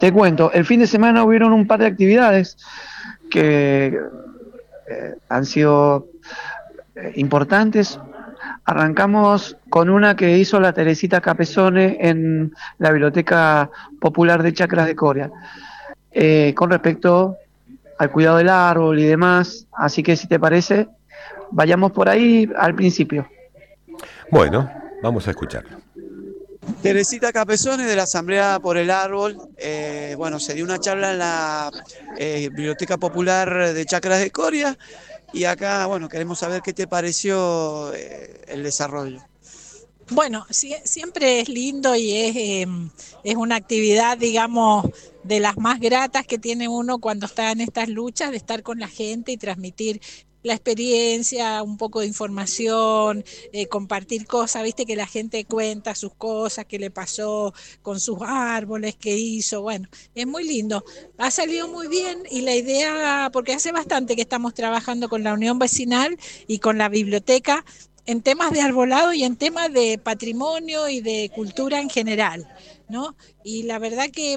Te cuento, el fin de semana hubieron un par de actividades que han sido importantes. Arrancamos con una que hizo la Teresita Capesone en la Biblioteca Popular de Chacras de Coria, con respecto al cuidado del árbol y demás. Así que si te parece, vayamos por ahí al principio. Bueno, vamos a escucharlo. Teresita Capesone de la Asamblea por el Árbol. Bueno, se dio una charla en la Biblioteca Popular de Chacras de Coria y acá, bueno, queremos saber qué te pareció el desarrollo. Bueno, siempre es lindo y es una actividad, digamos, de las más gratas que tiene uno cuando está en estas luchas, de estar con la gente y transmitir la experiencia, un poco de información, compartir cosas, viste que la gente cuenta sus cosas, qué le pasó con sus árboles, qué hizo, bueno, es muy lindo. Ha salido muy bien y la idea, porque hace bastante que estamos trabajando con la Unión Vecinal y con la biblioteca, en temas de arbolado y en temas de patrimonio y de cultura en general, ¿no? Y la verdad que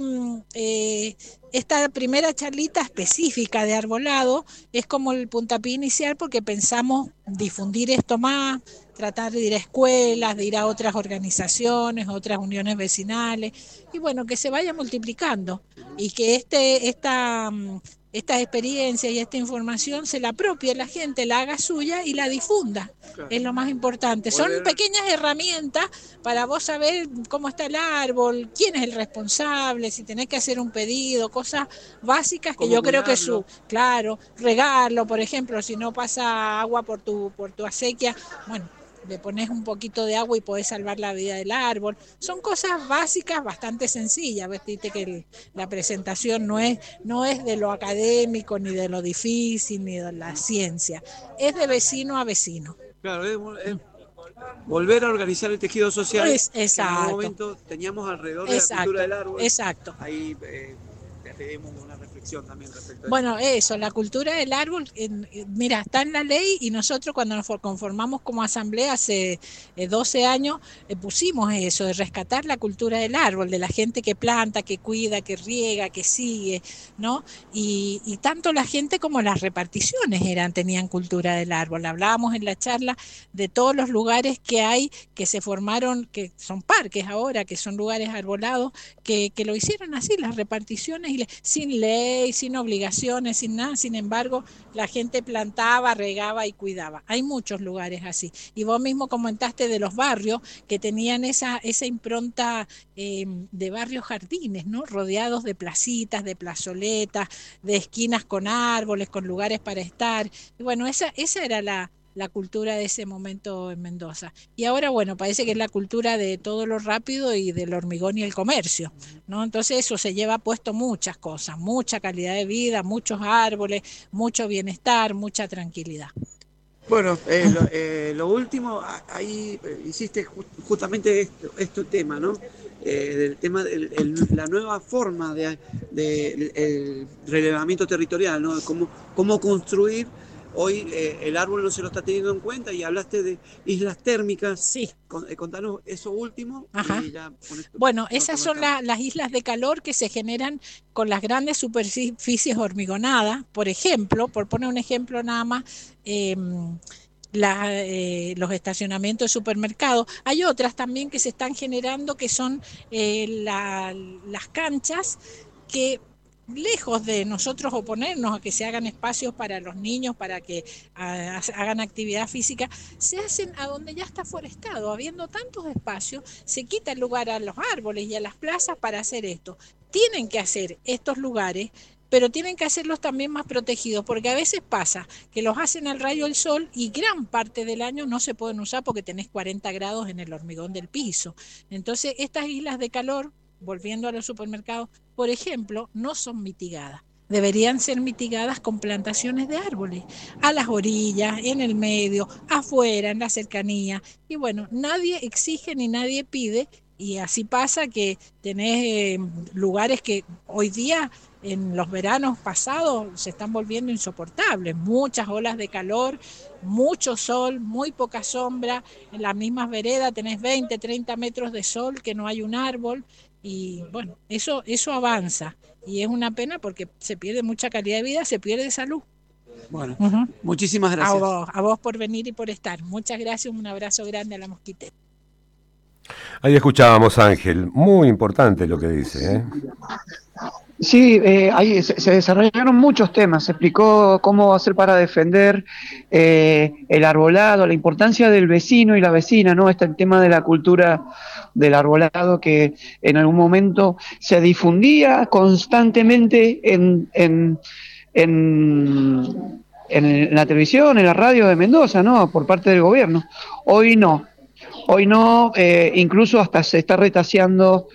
esta primera charlita específica de arbolado es como el puntapié inicial porque pensamos difundir esto más, tratar de ir a escuelas, de ir a otras organizaciones, otras uniones vecinales, y bueno, que se vaya multiplicando y que estas experiencias y esta información se la apropie la gente, la haga suya y la difunda. Claro. Es lo más importante. Son pequeñas herramientas para vos saber cómo está el árbol, quién es el responsable, si tenés que hacer un pedido, cosas básicas que yo creo que claro, regarlo, por ejemplo, si no pasa agua por tu acequia, bueno, le pones un poquito de agua y podés salvar la vida del árbol. Son cosas básicas bastante sencillas, viste que la presentación no es de lo académico, ni de lo difícil, ni de la ciencia, es de vecino a vecino. Claro, es volver a organizar el tejido social. Exacto. Que en algún momento teníamos alrededor de la cultura del árbol. Exacto. Ahí te pedimos una reflexión también respecto a bueno, eso, la cultura del árbol, mira, está en la ley y nosotros cuando nos conformamos como asamblea hace 12 años, pusimos eso, de rescatar la cultura del árbol, de la gente que planta, que cuida, que riega, que sigue, ¿no? Y tanto la gente como las reparticiones tenían cultura del árbol. Hablábamos en la charla de todos los lugares que hay, que se formaron, que son parques ahora, que son lugares arbolados, que lo hicieron así, las reparticiones, sin ley, sin obligaciones, sin nada. Sin embargo, la gente plantaba, regaba y cuidaba. Hay muchos lugares así. Y vos mismo comentaste de los barrios que tenían esa impronta de barrios jardines, ¿no? Rodeados de placitas, de plazoletas, de esquinas con árboles, con lugares para estar. Y bueno, esa era la cultura de ese momento en Mendoza. Y ahora, bueno, parece que es la cultura de todo lo rápido y del hormigón y el comercio, ¿no? Entonces eso se lleva puesto muchas cosas, mucha calidad de vida, muchos árboles, mucho bienestar, mucha tranquilidad. Bueno, lo último, ahí hiciste justamente este tema, ¿no? Del tema de la nueva forma de el relevamiento territorial, ¿no? Cómo construir. Hoy el árbol no se lo está teniendo en cuenta y hablaste de islas térmicas. Sí. Contanos eso último. Ajá. Y ya bueno, esas son las islas de calor que se generan con las grandes superficies hormigonadas. Por ejemplo, por poner un ejemplo nada más, los estacionamientos de supermercados. Hay otras también que se están generando que son las canchas que, lejos de nosotros oponernos a que se hagan espacios para los niños, para que hagan actividad física, se hacen a donde ya está forestado. Habiendo tantos espacios, se quita el lugar a los árboles y a las plazas para hacer esto. Tienen que hacer estos lugares, pero tienen que hacerlos también más protegidos, porque a veces pasa que los hacen al rayo del sol y gran parte del año no se pueden usar porque tenés 40 grados en el hormigón del piso. Entonces, estas islas de calor, volviendo a los supermercados, por ejemplo, no son mitigadas. Deberían ser mitigadas con plantaciones de árboles, a las orillas, en el medio, afuera, en la cercanía. Y bueno, nadie exige ni nadie pide, y así pasa que tenés lugares que hoy día, en los veranos pasados, se están volviendo insoportables. Muchas olas de calor, mucho sol, muy poca sombra. En las mismas veredas tenés 20, 30 metros de sol que no hay un árbol. y bueno, eso avanza y es una pena porque se pierde mucha calidad de vida, se pierde salud. Bueno, Uh-huh. muchísimas gracias. A vos por venir y por estar. Muchas gracias, un abrazo grande a la Mosquitera. Ahí escuchábamos a Ángel, muy importante lo que dice, ¿eh? Sí, ahí se desarrollaron muchos temas, se explicó cómo hacer para defender el arbolado, la importancia del vecino y la vecina, ¿no? El tema de la cultura del arbolado que en algún momento se difundía constantemente en la televisión, en la radio de Mendoza, ¿no? Por parte del gobierno. Hoy no, incluso hasta se está retaseando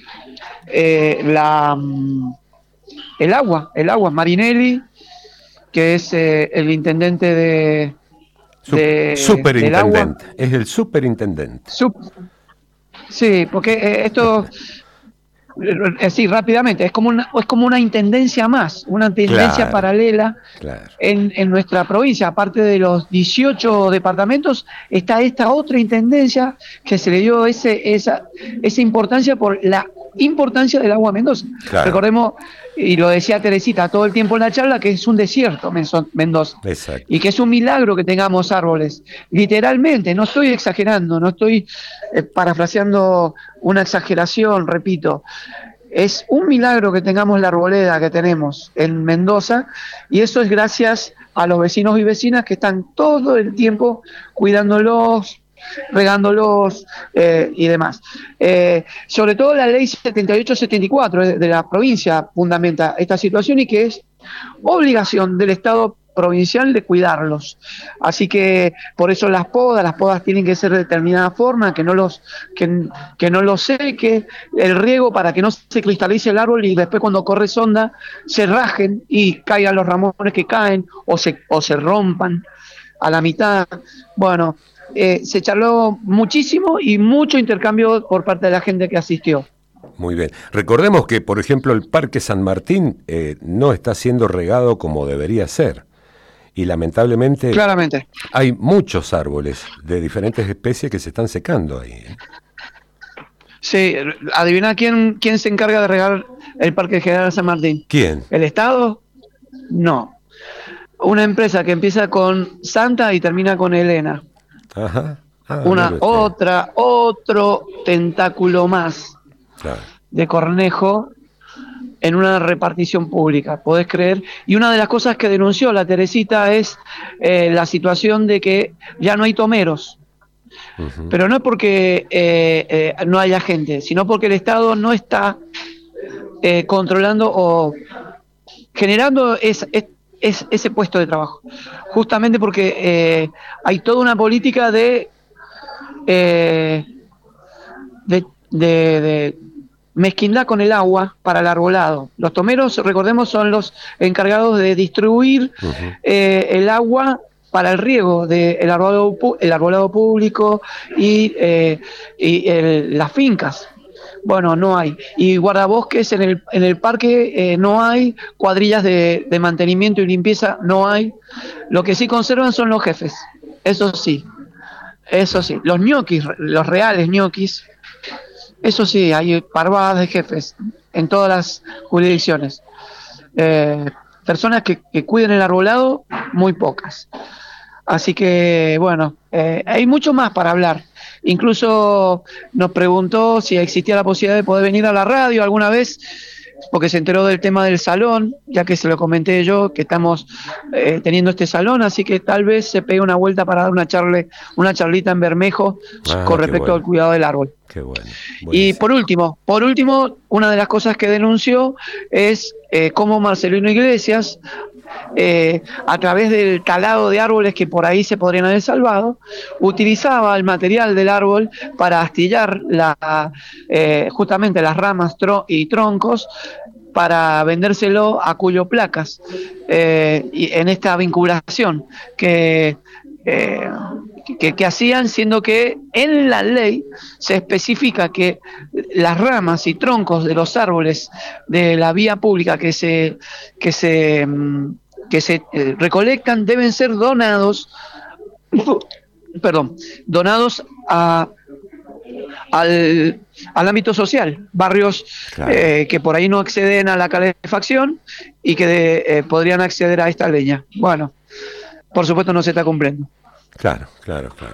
el agua, Marinelli, que es el intendente superintendente, del agua. Es el superintendente. Sí, porque esto, sí, rápidamente, es como una intendencia más, una intendencia paralela en nuestra provincia. Aparte de los 18 departamentos, está esta otra intendencia que se le dio esa importancia por la importancia del agua a Mendoza. Claro. Recordemos, y lo decía Teresita todo el tiempo en la charla, que es un desierto Mendoza. Exacto. Y que es un milagro que tengamos árboles. Literalmente, no estoy exagerando, no estoy parafraseando una exageración, repito. Es un milagro que tengamos la arboleda que tenemos en Mendoza, y eso es gracias a los vecinos y vecinas que están todo el tiempo cuidándolos, regándolos y demás. Sobre todo la ley 78-74 de la provincia fundamenta esta situación y que es obligación del Estado provincial de cuidarlos. Así que por eso las podas tienen que ser de determinada forma, que no los seque, el riego para que no se cristalice el árbol y después cuando corre sonda se rajen y caigan los ramones que caen o se rompan a la mitad. Bueno, se charló muchísimo y mucho intercambio por parte de la gente que asistió. Muy bien. Recordemos que, por ejemplo, el Parque San Martín no está siendo regado como debería ser. Y lamentablemente claramente hay muchos árboles de diferentes especies que se están secando ahí. Sí, adivina quién se encarga de regar el Parque General San Martín. ¿Quién? ¿El Estado? No. Una empresa que empieza con Santa y termina con Elena. Ajá. Otro tentáculo más de Cornejo en una repartición pública, ¿podés creer? Y una de las cosas que denunció la Teresita es la situación de que ya no hay tomeros. Uh-huh. Pero no es porque no haya gente, sino porque el Estado no está controlando o generando ese puesto de trabajo. Justamente porque hay toda una política de mezquindad con el agua para el arbolado. Los tomeros, recordemos, son los encargados de distribuir el agua para el riego del arbolado público y las fincas. Bueno, no hay. Y guardabosques en el parque no hay, cuadrillas de mantenimiento y limpieza no hay. Lo que sí conservan son los jefes. Eso sí. Los ñoquis, los reales ñoquis. Eso sí, hay parvadas de jefes en todas las jurisdicciones. Personas que cuiden el arbolado, muy pocas. Así que, bueno, hay mucho más para hablar. Incluso nos preguntó si existía la posibilidad de poder venir a la radio alguna vez, porque se enteró del tema del salón, ya que se lo comenté yo, que estamos teniendo este salón, así que tal vez se pegue una vuelta para dar una charlita en Bermejo con respecto al cuidado del árbol. Qué bueno. Y por último, una de las cosas que denunció es cómo Marcelino Iglesias, a través del talado de árboles que por ahí se podrían haber salvado, utilizaba el material del árbol para astillar justamente las ramas y troncos para vendérselo a Cuyo Placas, y en esta vinculación que hacían, siendo que en la ley se especifica que las ramas y troncos de los árboles de la vía pública que se recolectan deben ser donados a al ámbito social, barrios Claro. que por ahí no acceden a la calefacción y que podrían acceder a esta leña. Bueno, por supuesto no se está cumpliendo. Claro, claro, claro.